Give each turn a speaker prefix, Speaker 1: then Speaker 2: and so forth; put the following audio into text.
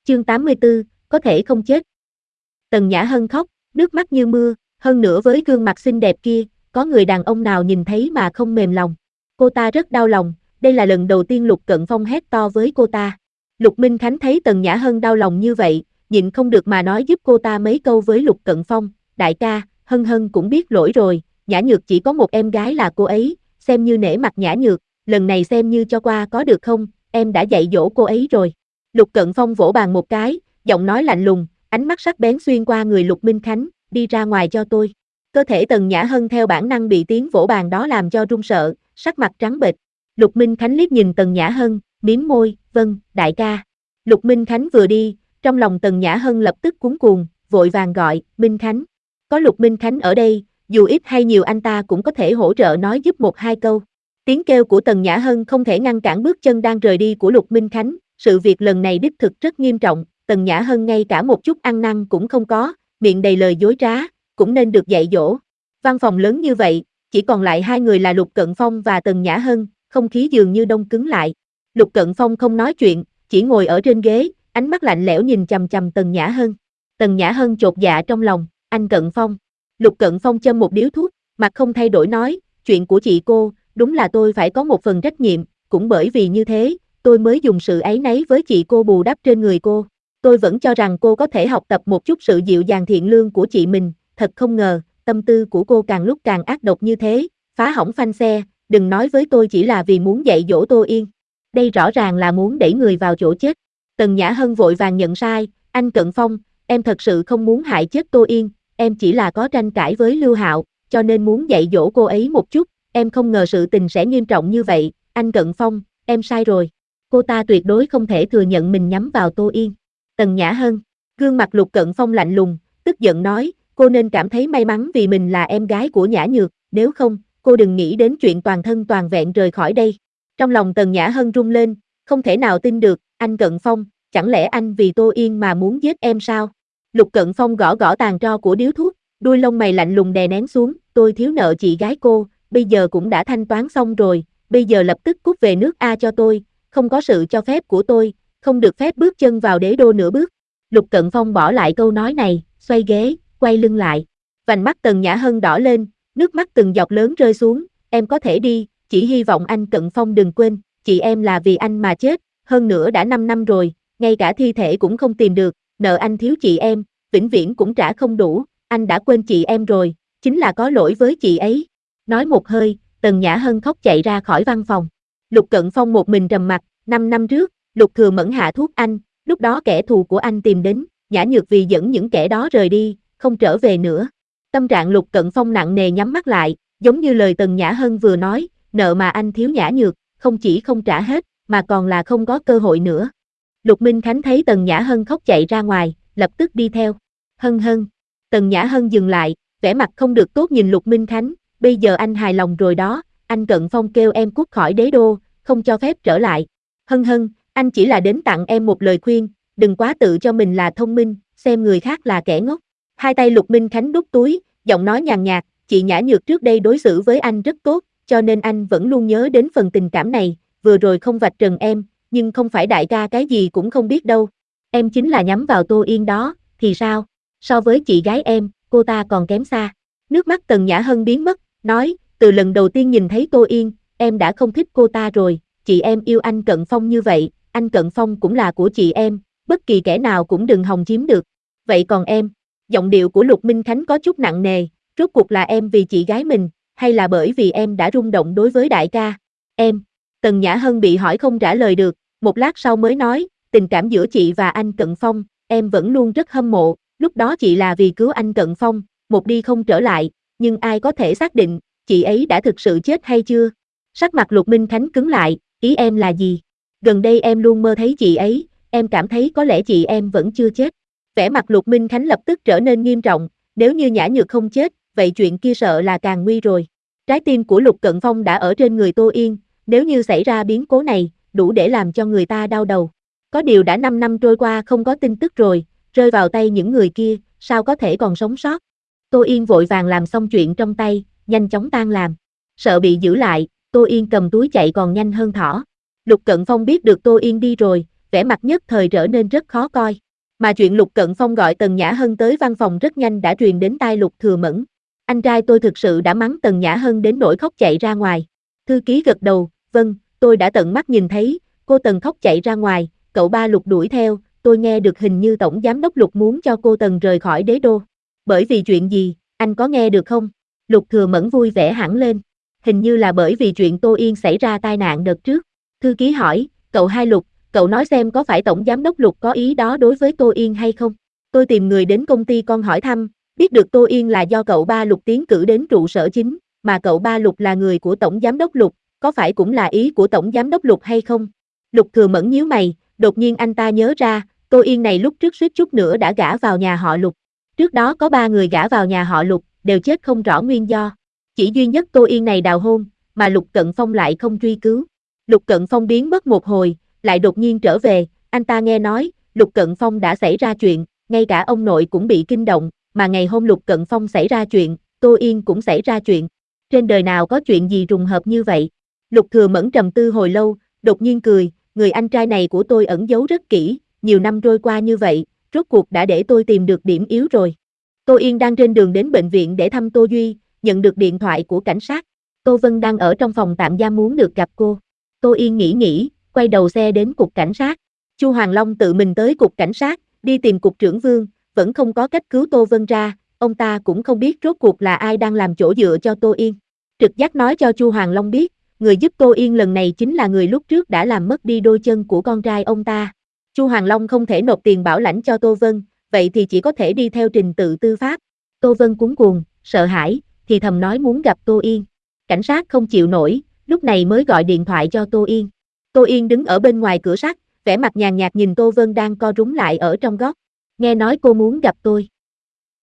Speaker 1: Chương 84, có thể không chết. Tần Nhã Hân khóc, nước mắt như mưa, hơn nữa với gương mặt xinh đẹp kia, có người đàn ông nào nhìn thấy mà không mềm lòng. Cô ta rất đau lòng, đây là lần đầu tiên Lục Cận Phong hét to với cô ta. Lục Minh Khánh thấy Tần Nhã Hân đau lòng như vậy, nhịn không được mà nói giúp cô ta mấy câu với Lục Cận Phong. Đại ca, Hân Hân cũng biết lỗi rồi, Nhã Nhược chỉ có một em gái là cô ấy, xem như nể mặt Nhã Nhược, lần này xem như cho qua có được không, em đã dạy dỗ cô ấy rồi. Lục Cận Phong vỗ bàn một cái, giọng nói lạnh lùng, ánh mắt sắc bén xuyên qua người Lục Minh Khánh, đi ra ngoài cho tôi. Cơ thể Tần Nhã Hân theo bản năng bị tiếng vỗ bàn đó làm cho run sợ, sắc mặt trắng bệch. Lục Minh Khánh liếc nhìn Tần Nhã Hân, mím môi, vâng, đại ca. Lục Minh Khánh vừa đi, trong lòng Tần Nhã Hân lập tức cuống cuồng, vội vàng gọi, Minh Khánh. Có Lục Minh Khánh ở đây, dù ít hay nhiều anh ta cũng có thể hỗ trợ nói giúp một hai câu. Tiếng kêu của Tần Nhã Hân không thể ngăn cản bước chân đang rời đi của Lục Minh Khánh, sự việc lần này đích thực rất nghiêm trọng, Tần Nhã Hân ngay cả một chút ăn năn cũng không có, miệng đầy lời dối trá, cũng nên được dạy dỗ. Văn phòng lớn như vậy, chỉ còn lại hai người là Lục Cận Phong và Tần Nhã Hân, không khí dường như đông cứng lại. Lục Cận Phong không nói chuyện, chỉ ngồi ở trên ghế, ánh mắt lạnh lẽo nhìn chằm chằm Tần Nhã Hân. Tần Nhã Hân chột dạ trong lòng, anh Cận Phong. Lục Cận Phong châm một điếu thuốc, mặt không thay đổi nói, chuyện của chị cô, đúng là tôi phải có một phần trách nhiệm, cũng bởi vì như thế, tôi mới dùng sự áy náy với chị cô bù đắp trên người cô. Tôi vẫn cho rằng cô có thể học tập một chút sự dịu dàng thiện lương của chị mình, thật không ngờ, tâm tư của cô càng lúc càng ác độc như thế, phá hỏng phanh xe, đừng nói với tôi chỉ là vì muốn dạy dỗ Tô Yên. Đây rõ ràng là muốn đẩy người vào chỗ chết. Tần Nhã Hân vội vàng nhận sai, anh Cận Phong, em thật sự không muốn hại chết Tô Yên, em chỉ là có tranh cãi với Lưu Hạo, cho nên muốn dạy dỗ cô ấy một chút, em không ngờ sự tình sẽ nghiêm trọng như vậy, anh Cận Phong, em sai rồi. Cô ta tuyệt đối không thể thừa nhận mình nhắm vào Tô Yên. Tần Nhã Hân, gương mặt Lục Cận Phong lạnh lùng, tức giận nói, cô nên cảm thấy may mắn vì mình là em gái của Nhã Nhược, nếu không, cô đừng nghĩ đến chuyện toàn thân toàn vẹn rời khỏi đây. Trong lòng Tần Nhã Hân rung lên, không thể nào tin được, anh Cận Phong, chẳng lẽ anh vì Tô Yên mà muốn giết em sao? Lục Cận Phong gõ gõ tàn tro của điếu thuốc, đuôi lông mày lạnh lùng đè nén xuống, tôi thiếu nợ chị gái cô, bây giờ cũng đã thanh toán xong rồi, bây giờ lập tức cút về nước A cho tôi, không có sự cho phép của tôi, không được phép bước chân vào đế đô nửa bước. Lục Cận Phong bỏ lại câu nói này, xoay ghế, quay lưng lại. Vành mắt Tần Nhã Hân đỏ lên, nước mắt từng giọt lớn rơi xuống, em có thể đi, chỉ hy vọng anh Cận Phong đừng quên, chị em là vì anh mà chết, hơn nữa đã 5 năm rồi, ngay cả thi thể cũng không tìm được, nợ anh thiếu chị em, vĩnh viễn cũng trả không đủ, anh đã quên chị em rồi, chính là có lỗi với chị ấy. Nói một hơi, Tần Nhã Hân khóc chạy ra khỏi văn phòng. Lục Cận Phong một mình trầm mặc, 5 năm trước, Lục Thừa Mẫn hạ thuốc anh, lúc đó kẻ thù của anh tìm đến, Nhã Nhược vì dẫn những kẻ đó rời đi, không trở về nữa. Tâm trạng Lục Cận Phong nặng nề nhắm mắt lại, giống như lời Tần Nhã Hân vừa nói, nợ mà anh thiếu Nhã Nhược, không chỉ không trả hết, mà còn là không có cơ hội nữa. Lục Minh Khánh thấy Tần Nhã Hân khóc chạy ra ngoài, lập tức đi theo. Hân Hân. Tần Nhã Hân dừng lại, vẻ mặt không được tốt nhìn Lục Minh Khánh, bây giờ anh hài lòng rồi đó, anh Cận Phong kêu em cút khỏi đế đô, không cho phép trở lại. Hân Hân, anh chỉ là đến tặng em một lời khuyên, đừng quá tự cho mình là thông minh, xem người khác là kẻ ngốc. Hai tay Lục Minh Khánh đút túi, giọng nói nhàn nhạt, chị Nhã Nhược trước đây đối xử với anh rất tốt, cho nên anh vẫn luôn nhớ đến phần tình cảm này, vừa rồi không vạch trần em, nhưng không phải đại ca cái gì cũng không biết đâu. Em chính là nhắm vào Tô Yên đó, thì sao? So với chị gái em, cô ta còn kém xa. Nước mắt Tần Nhã Hân biến mất, nói, từ lần đầu tiên nhìn thấy Tô Yên, em đã không thích cô ta rồi, chị em yêu anh Cận Phong như vậy, anh Cận Phong cũng là của chị em, bất kỳ kẻ nào cũng đừng hòng chiếm được. Vậy còn em? Giọng điệu của Lục Minh Khánh có chút nặng nề, rốt cuộc là em vì chị gái mình, hay là bởi vì em đã rung động đối với đại ca? Em. Tần Nhã Hân bị hỏi không trả lời được, một lát sau mới nói, tình cảm giữa chị và anh Cận Phong, em vẫn luôn rất hâm mộ, lúc đó chị là vì cứu anh Cận Phong, một đi không trở lại, nhưng ai có thể xác định, chị ấy đã thực sự chết hay chưa? Sắc mặt Lục Minh Khánh cứng lại, ý em là gì? Gần đây em luôn mơ thấy chị ấy, em cảm thấy có lẽ chị em vẫn chưa chết. Vẻ mặt Lục Minh Khánh lập tức trở nên nghiêm trọng, nếu như Nhã Nhược không chết, vậy chuyện kia sợ là càng nguy rồi. Trái tim của Lục Cận Phong đã ở trên người Tô Yên, nếu như xảy ra biến cố này, đủ để làm cho người ta đau đầu. Có điều đã 5 năm trôi qua không có tin tức rồi, rơi vào tay những người kia, sao có thể còn sống sót. Tô Yên vội vàng làm xong chuyện trong tay, nhanh chóng tan làm. Sợ bị giữ lại, Tô Yên cầm túi chạy còn nhanh hơn thỏ. Lục Cận Phong biết được Tô Yên đi rồi, vẻ mặt nhất thời trở nên rất khó coi. Mà chuyện Lục Cận Phong gọi Tần Nhã Hân tới văn phòng rất nhanh đã truyền đến tai Lục Thừa Mẫn. Anh trai tôi thực sự đã mắng Tần Nhã Hân đến nỗi khóc chạy ra ngoài. Thư ký gật đầu, vâng, tôi đã tận mắt nhìn thấy, cô Tần khóc chạy ra ngoài, cậu ba Lục đuổi theo, tôi nghe được hình như Tổng Giám đốc Lục muốn cho cô Tần rời khỏi đế đô. Bởi vì chuyện gì, anh có nghe được không? Lục Thừa Mẫn vui vẻ hẳn lên. Hình như là bởi vì chuyện Tô Yên xảy ra tai nạn đợt trước. Thư ký hỏi, cậu hai Lục, cậu nói xem có phải Tổng Giám đốc Lục có ý đó đối với Tô Yên hay không? Tôi tìm người đến công ty con hỏi thăm, biết được Tô Yên là do cậu ba Lục tiến cử đến trụ sở chính, mà cậu ba Lục là người của Tổng Giám đốc Lục, có phải cũng là ý của Tổng Giám đốc Lục hay không? Lục Thừa Mẫn nhíu mày, đột nhiên anh ta nhớ ra, Tô Yên này lúc trước suýt chút nữa đã gả vào nhà họ Lục. Trước đó có 3 người gả vào nhà họ Lục, đều chết không rõ nguyên do. Chỉ duy nhất Tô Yên này đào hôn, mà Lục Cận Phong lại không truy cứu. Lục Cận Phong biến mất một hồi, lại đột nhiên trở về, anh ta nghe nói, Lục Cận Phong đã xảy ra chuyện, ngay cả ông nội cũng bị kinh động, mà ngày hôm Lục Cận Phong xảy ra chuyện, Tô Yên cũng xảy ra chuyện. Trên đời nào có chuyện gì trùng hợp như vậy? Lục Thừa Mẫn trầm tư hồi lâu, đột nhiên cười, người anh trai này của tôi ẩn giấu rất kỹ, nhiều năm trôi qua như vậy, rốt cuộc đã để tôi tìm được điểm yếu rồi. Tô Yên đang trên đường đến bệnh viện để thăm Tô Duy, nhận được điện thoại của cảnh sát. Tô Vân đang ở trong phòng tạm giam muốn được gặp cô. Tô Yên nghĩ, quay đầu xe đến cục cảnh sát. Chu Hoàng Long tự mình tới cục cảnh sát, đi tìm cục trưởng Vương, vẫn không có cách cứu Tô Vân ra, ông ta cũng không biết rốt cuộc là ai đang làm chỗ dựa cho Tô Yên. Trực giác nói cho Chu Hoàng Long biết, người giúp Tô Yên lần này chính là người lúc trước đã làm mất đi đôi chân của con trai ông ta. Chu Hoàng Long không thể nộp tiền bảo lãnh cho Tô Vân, vậy thì chỉ có thể đi theo trình tự tư pháp. Tô Vân cuống cuồng, sợ hãi, thì thầm nói muốn gặp Tô Yên. Cảnh sát không chịu nổi, lúc này mới gọi điện thoại cho Tô Yên. Tô Yên đứng ở bên ngoài cửa sắt, vẻ mặt nhàn nhạt nhìn Tô Vân đang co rúm lại ở trong góc. Nghe nói cô muốn gặp tôi.